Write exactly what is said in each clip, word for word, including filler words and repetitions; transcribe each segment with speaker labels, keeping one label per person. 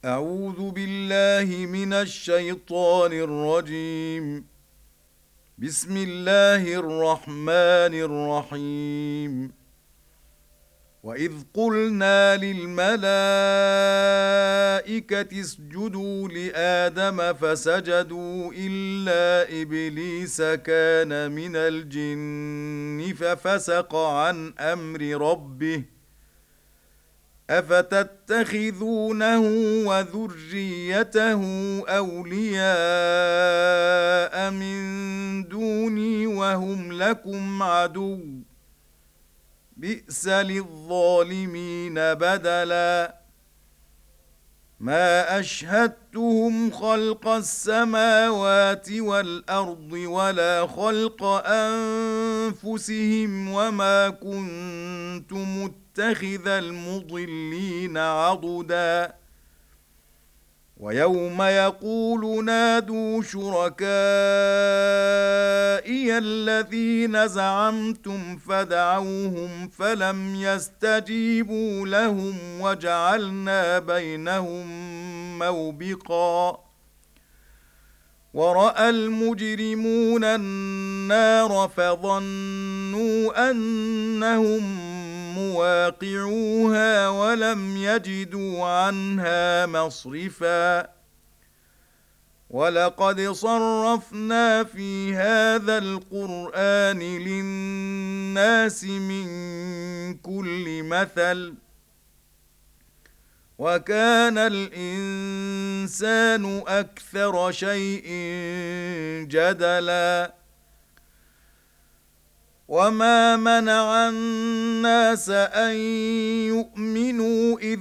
Speaker 1: أعوذ بالله من الشيطان الرجيم. بسم الله الرحمن الرحيم. وإذ قلنا للملائكة اسجدوا لآدم فسجدوا إلا إبليس كان من الجن ففسق عن أمر ربه أفتتخذونه وذريته أولياء من دوني وهم لكم عدو بئس للظالمين بدلا ما أشهدتهم خلق السماوات والأرض ولا خلق أنفسهم وما كنت متخذ المضلين عضدا ويوم يقول نادوا شركائي الذين زعمتم فدعوهم فلم يستجيبوا لهم وجعلنا بينهم موبقا ورأى المجرمون النار فظنوا أنهم مواقعوها ولم يجدوا عنها مصرفا ولقد صرفنا في هذا القرآن للناس من كل مثل وكان الإنسان أكثر شيء جدلا وما منع الناس أن يؤمنوا إذ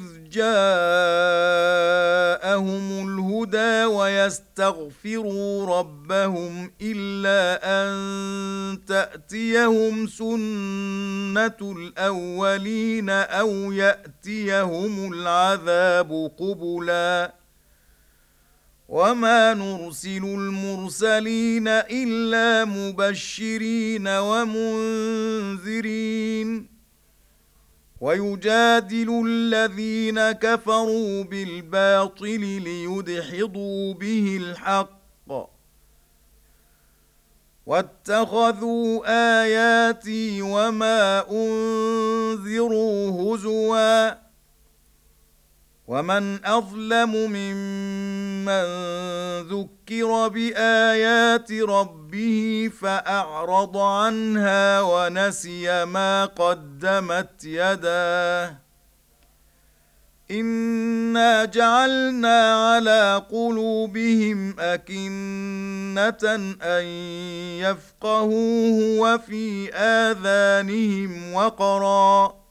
Speaker 1: جاءهم الهدى ويستغفروا ربهم إلا أن تأتيهم سنة الأولين أو يأتيهم العذاب قبلا وما نرسل المرسلين إلا مبشرين ومنذرين ويجادل الذين كفروا بالباطل ليدحضوا به الحق واتخذوا آياتي وما أنذروا هزوا ومن أظلم ممن ذكر بآيات ربه فأعرض عنها ونسي ما قدمت يداه إنا جعلنا على قلوبهم أكنة أن يفقهوه وفي آذانهم وقرا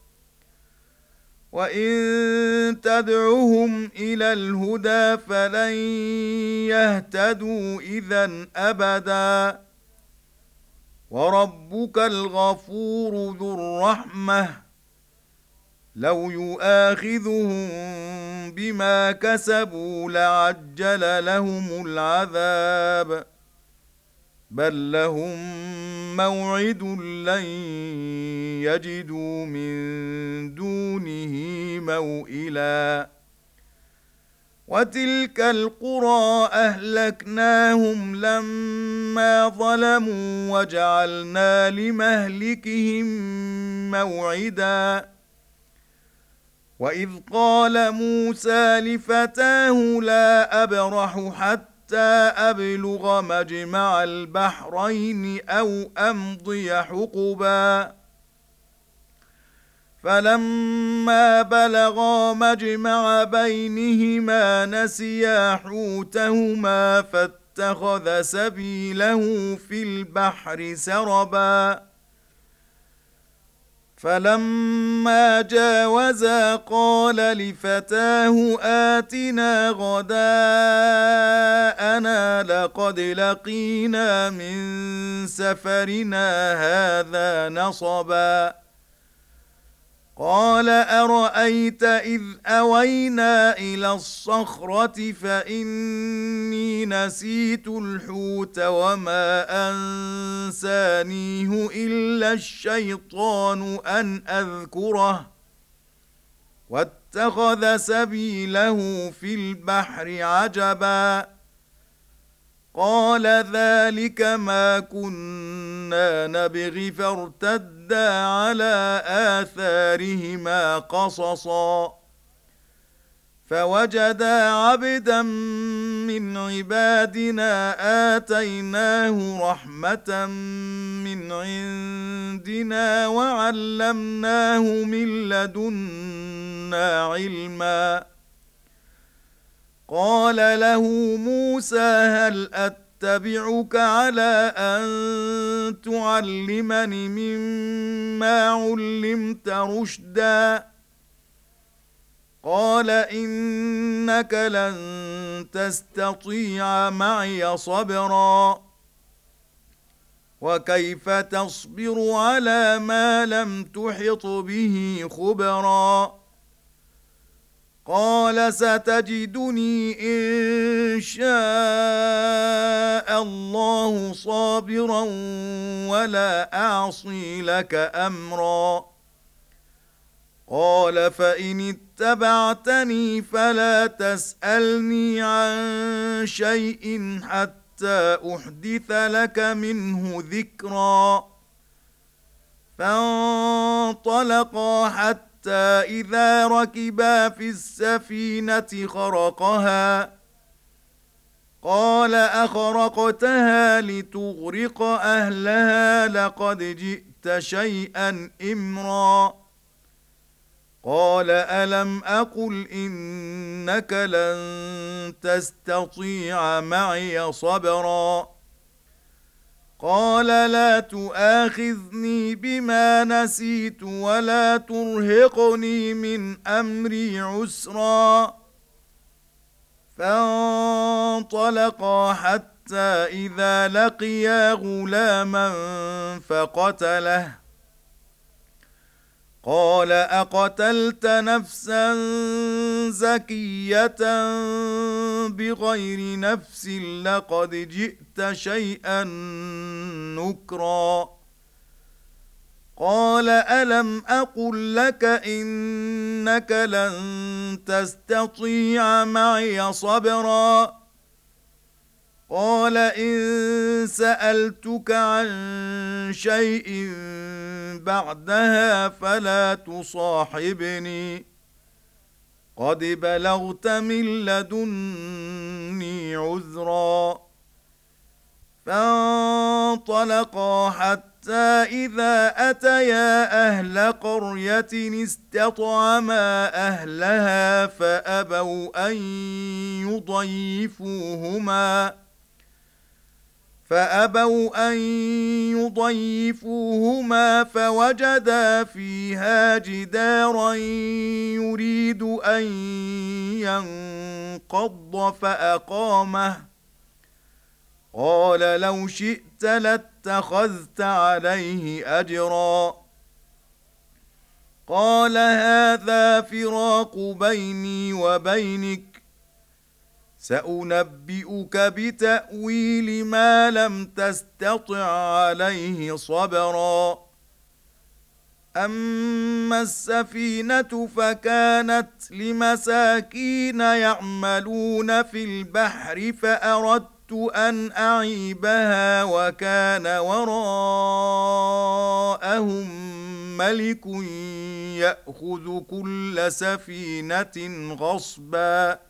Speaker 1: وإن تدعهم إلى الهدى فلن يهتدوا إذا أبدا وربك الغفور ذو الرحمة لو يؤاخذهم بما كسبوا لعجل لهم العذاب بل لهم موعد لن يجدوا من دونه موئلا وتلك القرى أهلكناهم لما ظلموا وجعلنا لمهلكهم موعدا وإذ قال موسى لفتاه لا أبرح حتى أبلغ مجمع البحرين أو أمضي حقبا فلما بلغا مجمع بينهما نسيا حوتهما فاتخذ سبيله في البحر سربا فلما جاوزا قال لفتاه آتنا غداءنا لقد لقينا من سفرنا هذا نصبا قال أرأيت إذ أوينا إلى الصخرة فإني نسيت الحوت وما أنسانيه إلا الشيطان أن أذكره واتخذ سبيله في البحر عجبا قال ذلك ما كنا نبغي فارتدا على آثارهما قصصا فوجدا عبدا من عبادنا آتيناه رحمة من عندنا وعلمناه من لدنا علما قال له موسى هل أتبعك على أن تعلمني مما علمت رشدا قال إنك لن تستطيع معي صبرا وكيف تصبر على ما لم تحط به خبرا قال ستجدني إن شاء الله صابرا ولا أعصي لك أمرا قال فإن اتبعتني فلا تسألني عن شيء حتى أحدث لك منه ذكرا فانطلقا حتى إذا ركبا في السفينة خرقها قال أخرقتها لتغرق أهلها لقد جئت شيئا إمرا قال ألم أقل إنك لن تستطيع معي صبرا قال لا تؤاخذني بما نسيت ولا ترهقني من أمري عسرا فانطلقا حتى إذا لقيا غلاما فقتله قال أقتلت نفسا زكية بغير نفس لقد جئت شيئا نكرا قال ألم أقل لك إنك لن تستطيع معي صبرا قال إن سألتك عن شيء بعدها فلا تصاحبني قد بلغت من لدني عذرا فانطلقا حتى إذا أتيا أهل قرية استطعما أهلها فأبوا أن يضيفوهما فأبوا أن يضيفوهما فوجدا فيها جدارا يريد أن ينقض فأقامه قال لو شئت لاتخذت عليه أجرا قال هذا فراق بيني وبينك سأنبئك بتأويل ما لم تستطع عليه صبرا أما السفينة فكانت لمساكين يعملون في البحر فأردت أن أعيبها وكان وراءهم ملك يأخذ كل سفينة غصبا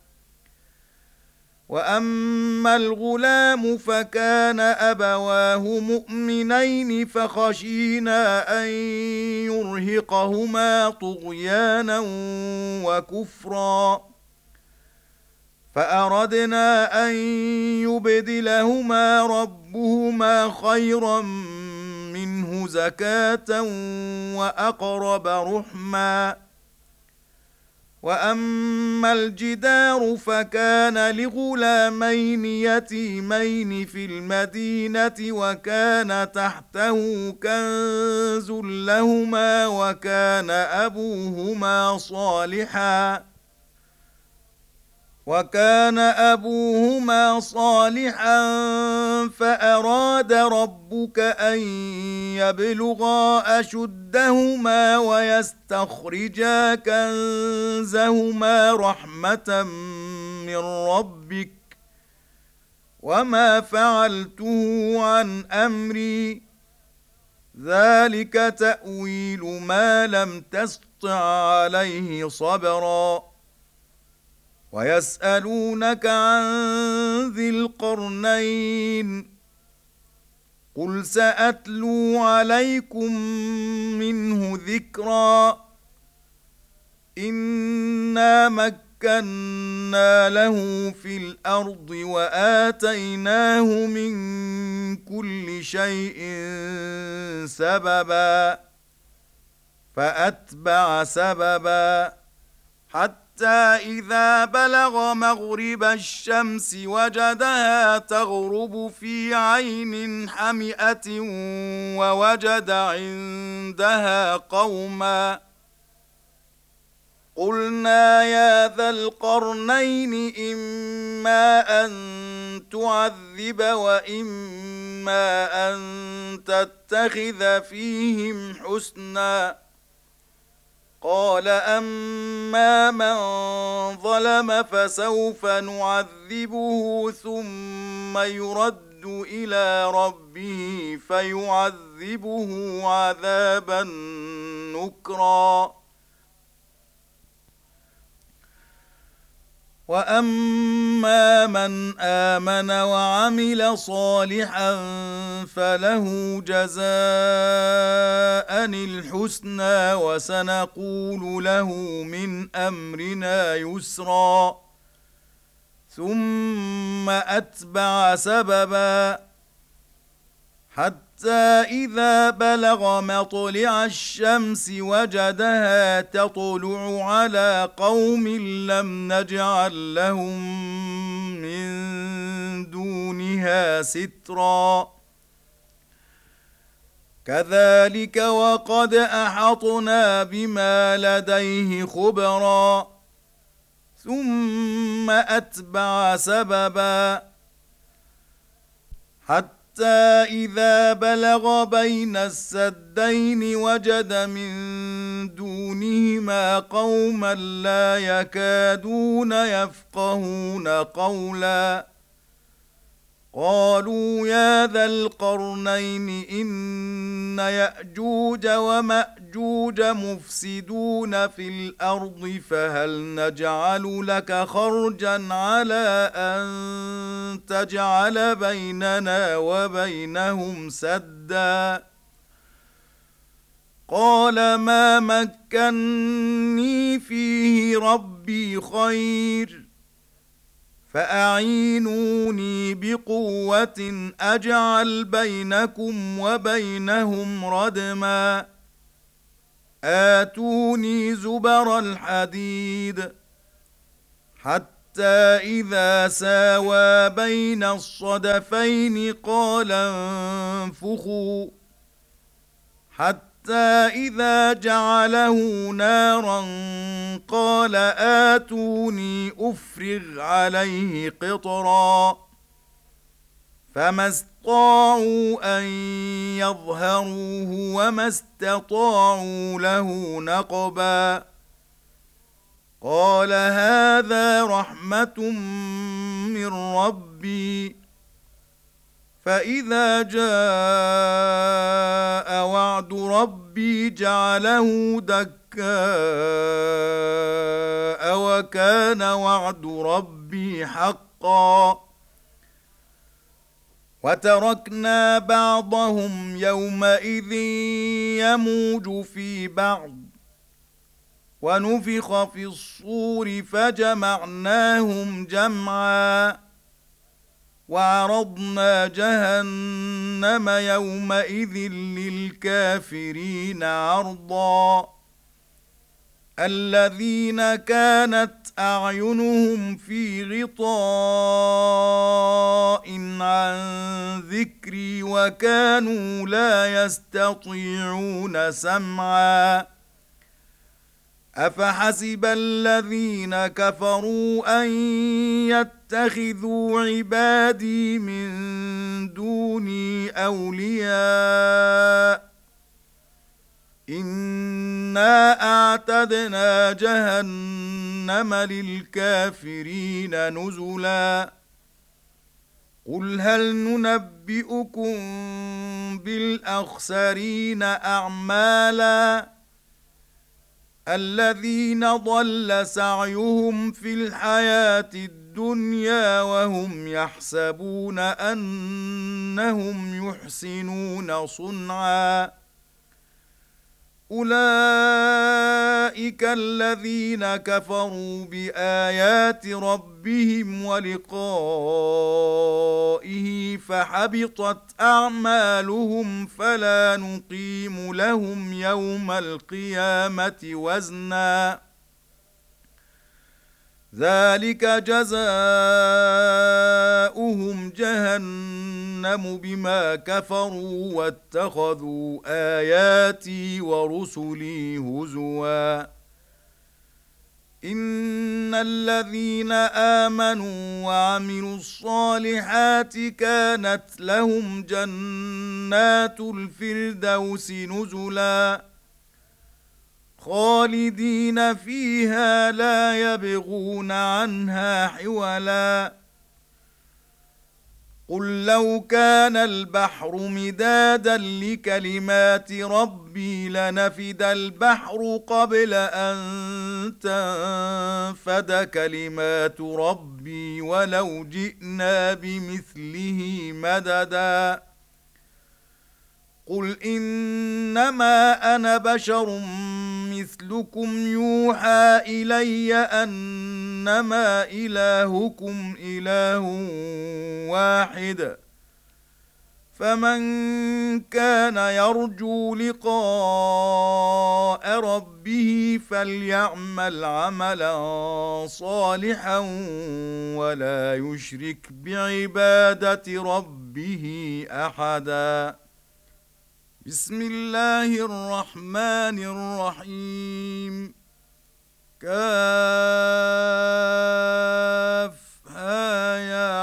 Speaker 1: وأما الغلام فكان أبواه مؤمنين فخشينا أن يرهقهما طغيانا وكفرا فأردنا أن يبدلهما ربهما خيرا منه زكاة وأقرب رحما وأما الجدار فكان لغلامين يتيمين في المدينة وكان تحته كنز لهما وكان أبوهما صالحا وكان أبوهما صالحا فأراد ربك أن يبلغا أشدهما ويستخرجا كنزهما رحمة من ربك وما فعلته عن أمري ذلك تأويل ما لم تسطع عليه صبرا ويسألونك عن ذي القرنين قل سأتلو عليكم منه ذكرا إنا مكنا له في الأرض وآتيناه من كل شيء سببا فأتبع سببا حتى إذا بلغ مغرب الشمس وجدها تغرب في عين حمئة ووجد عندها قوما قلنا يا ذا القرنين إما أن تعذب وإما أن تتخذ فيهم حسنا قال أما من ظلم فسوف نعذبه ثم يرد إلى ربه فيعذبه عذابا نكرا وأما من آمن وعمل صالحا فله جزاء الحسنى وسنقول له من أمرنا يسرا ثم أتبع سببا حتى إذا بلغ مطلع الشمس وجدها تطلع على قوم لم نجعل لهم من دونها سترا كذلك وقد أحطنا بما لديه خبرا ثم أتبع سببا حتى حتى إذا بلغ بين السدين وجد من دونهما قوما لا يكادون يفقهون قولا قالوا يا ذا القرنين إن يأجوج ومأجوج مفسدون في الأرض فهل نجعل لك خرجا على أن تجعل بيننا وبينهم سدا قال ما مكني فيه ربي خير فأعينوني بقوة أجعل بينكم وبينهم ردما آتوني زبر الحديد حتى إذا ساوى بين الصدفين قال انفخوا حتى إذا جعله نارا قال آتوني أفرغ عليه قطرا فما استطاعوا أن يظهروه وما استطاعوا له نقبا قال هذا رحمة من ربي فإذا جاء وعد ربي جعله دكاء وكان وعد ربي حقا وتركنا بعضهم يومئذ يموج في بعض ونفخ في الصور فجمعناهم جمعا وعرضنا جهنم يومئذ للكافرين عرضا الذين كانت أعينهم في غطاء عن ذكري وكانوا لا يستطيعون سمعا أفحسب الذين كفروا أن يتخذوا عبادي من دوني أولياء إنا أعتدنا جهنم للكافرين نزلا قل هل ننبئكم بالأخسرين أعمالا الذين ضل سعيهم في الحياة الدنيا وهم يحسبون أنهم يحسنون صنعا أولئك الذين كفروا بآيات ربهم ولقائه فحبطت أعمالهم فلا نقيم لهم يوم القيامة وزنا ذلك جزاؤهم جهنم بما كفروا واتخذوا آياتي ورسلي هزوا إن الذين آمنوا وعملوا الصالحات كانت لهم جنات الفردوس نزلا خالدين فيها لا يبغون عنها حولا قل لو كان البحر مدادا لكلمات ربي لنفد البحر قبل أن تنفد كلمات ربي ولو جئنا بمثله مددا قل إنما أنا بشر مثلكم يوحى إلي أنما إلهكم إله واحد فمن كان يرجو لقاء ربه فليعمل عملا صالحا ولا يشرك بعبادة ربه أحدا بسم الله الرحمن الرحيم كافها يا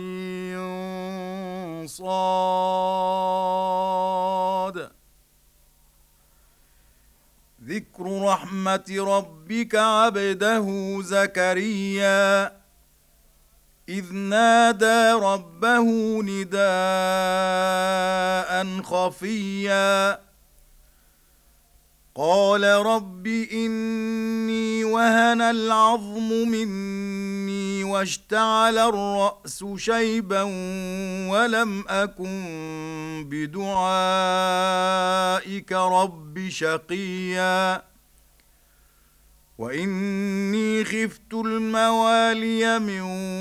Speaker 1: عين صاد ذكر رحمة ربك عبده زكريا إذ نادى ربه نداء خفيا قال رب إني وهن العظم مني واشتعل الرأس شيبا ولم أكن بدعائك رب شقيا وإني خفت الموالي من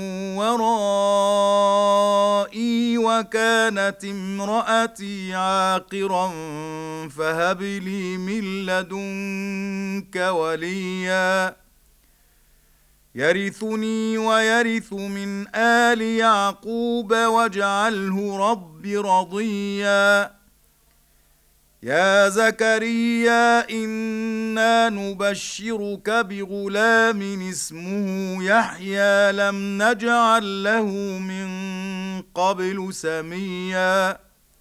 Speaker 1: ورائي وكانت امرأتي عاقرا فهب لي من لدنك وليا يرثني ويرث من آل يعقوب واجعله رب رضيا يا زكريا إنا نبشرك بغلام اسمه يحيى لم نجعل له من قبل سميا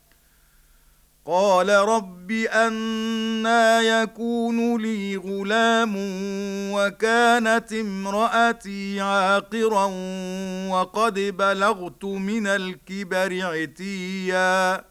Speaker 1: قال رب أنى يكون لي غلام وكانت امرأتي عاقرا وقد بلغت من الكبر عتيا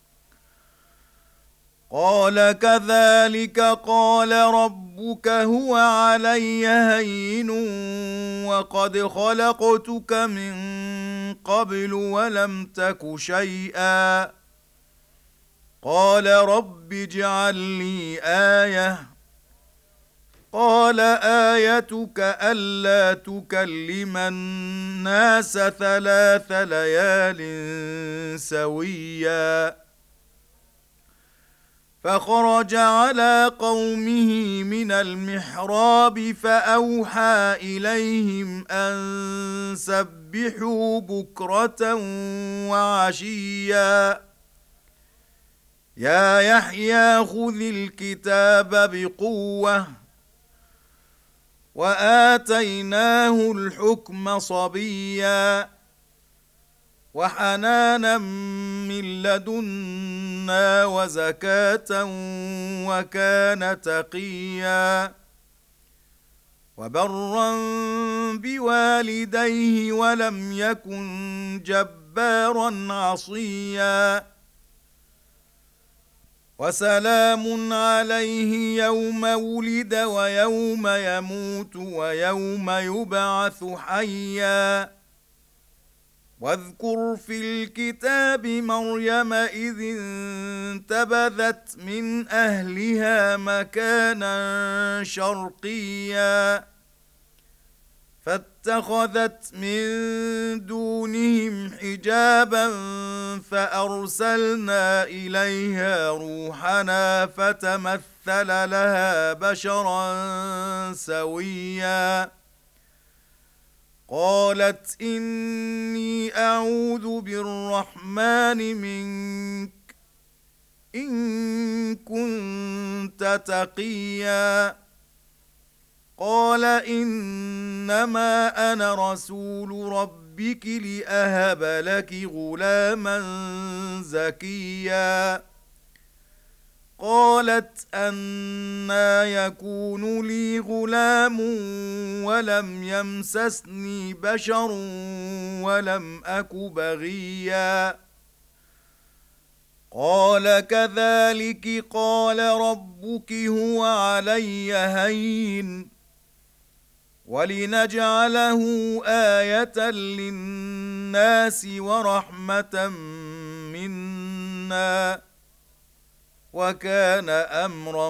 Speaker 1: قال كذلك قال ربك هو علي هين وقد خلقتك من قبل ولم تك شيئا قال رب اجعل لي آية قال آيتك ألا تكلم الناس ثلاث ليال سويا فخرج على قومه من المحراب فأوحى إليهم أن سبحوا بكرة وعشيا يا يحيى خذ الكتاب بقوة وآتيناه الحكم صبيا وحنانا من لدنا وزكاة وكان تقيا وبرا بوالديه ولم يكن جبارا عصيا وسلام عليه يوم ولد ويوم يموت ويوم يبعث حيا واذكر في الكتاب مريم إذ انتبذت من أهلها مكانا شرقيا فاتخذت من دونهم حجابا فأرسلنا إليها روحنا فتمثل لها بشرا سويا قالت إني أعوذ بالرحمن منك إن كنت تقيا قال إنما أنا رسول ربك لأهب لك غلاما زكيا قالت أنى يكون لي غلام ولم يمسسني بشر ولم أك بغيا قال كذلك قال ربك هو علي هين ولنجعله آية للناس ورحمة منا وكان أمرا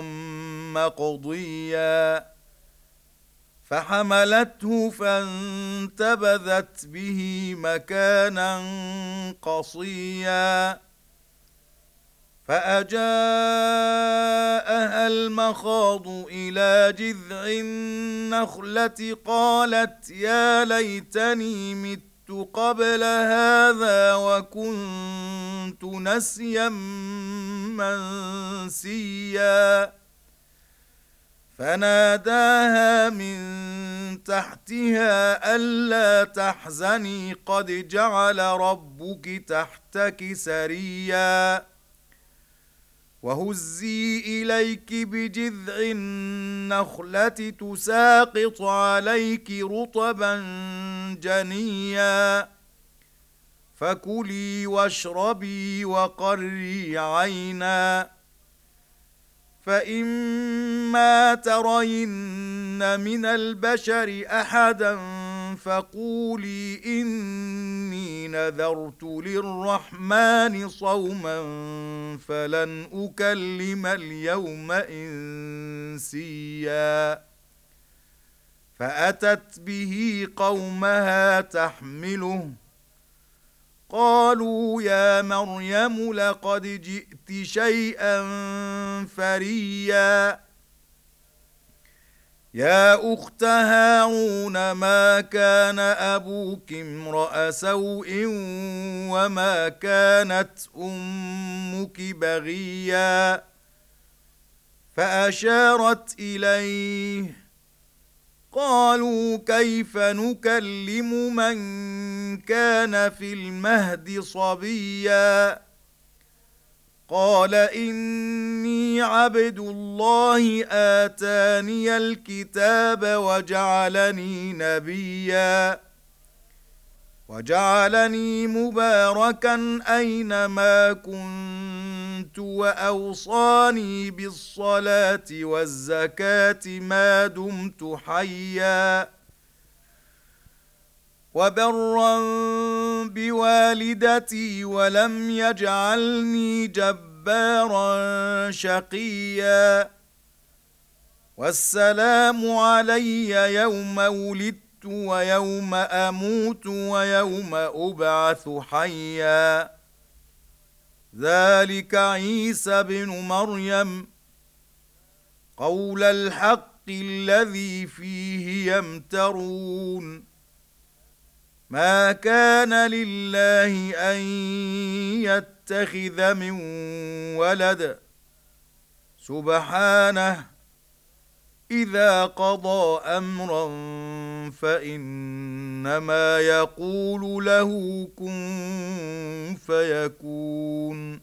Speaker 1: مقضيا فحملته فانتبذت به مكانا قصيا فأجاءها المخاض إلى جذع النخلة قالت يا ليتني مت قبل هذا وكنت نسيا منسيا فناداها من تحتها ألا تحزني قد جعل ربك تحتك سريا وهزي إليك بجذع النخلة تساقط عليك رطبا جنيا فكلي واشربي وقري عينا فإما ترين من البشر أحدا فقولي إني نذرت للرحمن صوما فلن أكلم اليوم إنسيا فأتت به قومها تحمله قالوا يا مريم لقد جئت شيئا فريا يا أخت هارون ما كان أبوك امرأ سوء وما كانت أمك بغيا فأشارت إليه قالوا كيف نكلم من كان في المهد صبيا قال إني عبد الله آتاني الكتاب وجعلني نبيا وجعلني مباركا أينما كنت وأوصاني بالصلاة والزكاة ما دمت حيا وبرا بوالدتي ولم يجعلني جبارا شقيا والسلام علي يوم ولدت ويوم أموت ويوم أبعث حيا ذلك عيسى بن مريم قول الحق الذي فيه يمترون ما كان لله أن يتخذ من ولد سبحانه إذا قضى أمرا فإنما يقول له كن فيكون.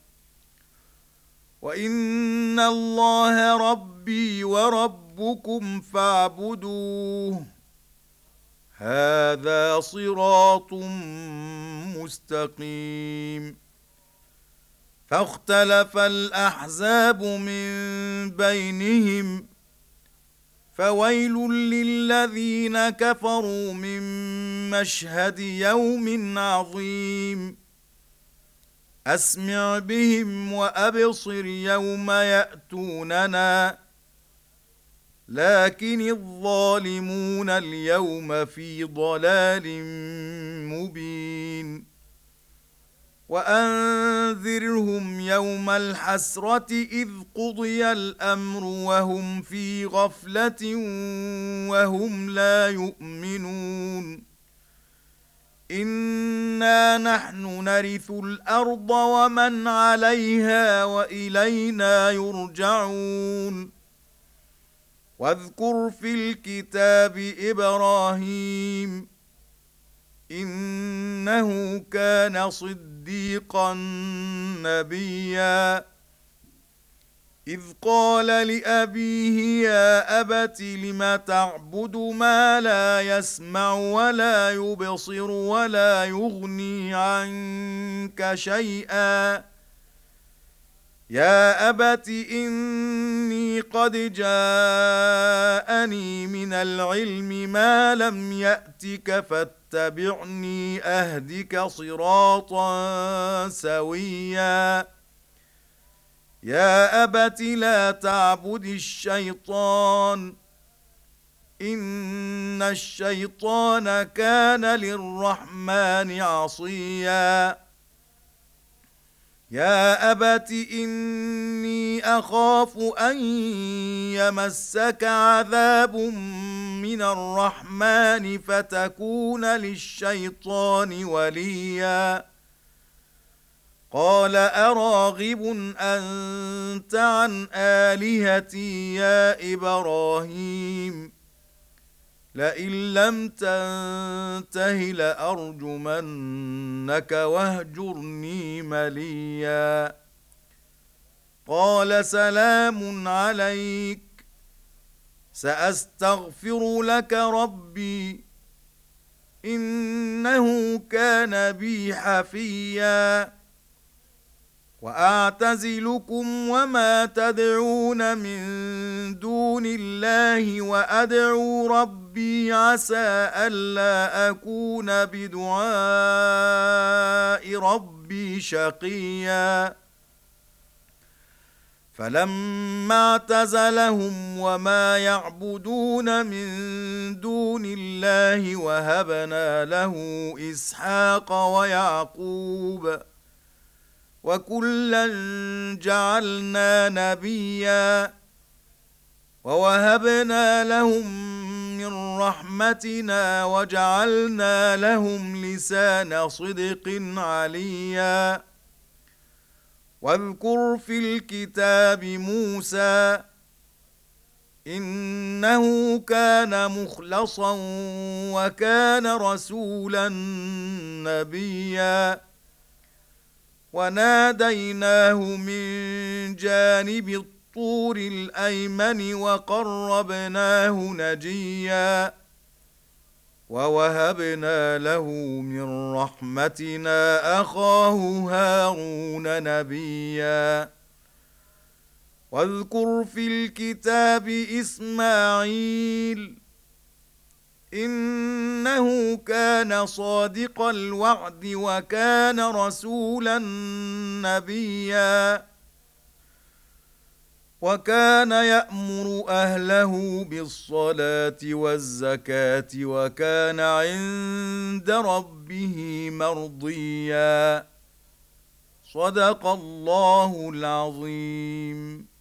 Speaker 1: وإن الله ربي وربكم فاعبدوه هذا صراط مستقيم. فاختلف الأحزاب من بينهم فويل للذين كفروا من مشهد يوم عظيم. أسمع بهم وأبصر يوم يأتوننا لكن الظالمون اليوم في ضلال مبين. وأنذرهم يوم الحسرة إذ قضي الأمر وهم في غفلة وهم لا يؤمنون. إنا نحن نرث الأرض ومن عليها وإلينا يرجعون. واذكر في الكتاب إبراهيم إنه كان صديقا نبيا إذ قال لأبيه يا أبت لم تعبد ما لا يسمع ولا يبصر ولا يغني عنك شيئا يا أبت إني قد جاءني من العلم ما لم يأتك فاتبعني أهدك صراطا سويا يا أبت لا تعبد الشيطان إن الشيطان كان للرحمن عصيا يا أبت إني أخاف أن يمسك عذاب من الرحمن فتكون للشيطان وليا قال أراغب أنت عن آلهتي يا إبراهيم لئن لم تنته لأرجمنك واهجرني مليا قال سلام عليك سأستغفر لك ربي إنه كان بي حفيا وأعتزلكم وما تدعون من دون الله وأدعو ربي عسى ألا أكون بدعاء ربي شقيا فلما اعتزلهم وما يعبدون من دون الله وهبنا له إسحاق ويعقوب وكلا جعلنا نبيا ووهبنا لهم من رحمتنا وجعلنا لهم لسان صدق عليا واذكر في الكتاب موسى إنه كان مخلصا وكان رسولا نبيا وناديناه من جانب الطور الأيمن وقربناه نجيا ووهبنا له من رحمتنا أخاه هارون نبيا واذكر في الكتاب إسماعيل إنه كان صادق الوعد وكان رسولا نبيا وكان يأمر أهله بالصلاة والزكاة وكان عند ربه مرضيا صدق الله العظيم.